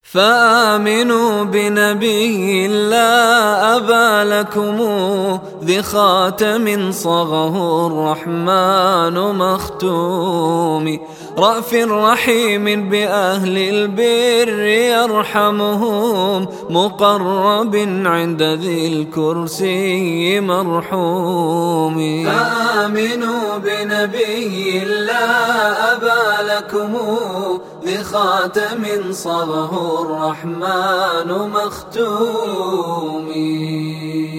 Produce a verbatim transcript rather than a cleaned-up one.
فآمنوا بنبي لا أبى لكم ذي خاتم صغه الرحمن مختوم رأف رحيم بأهل البر يرحمهم مقرب عند ذي الكرسي مرحوم فآمنوا بنبي لا أبى لكم ذي خاتم صغه الرحمن مختوم.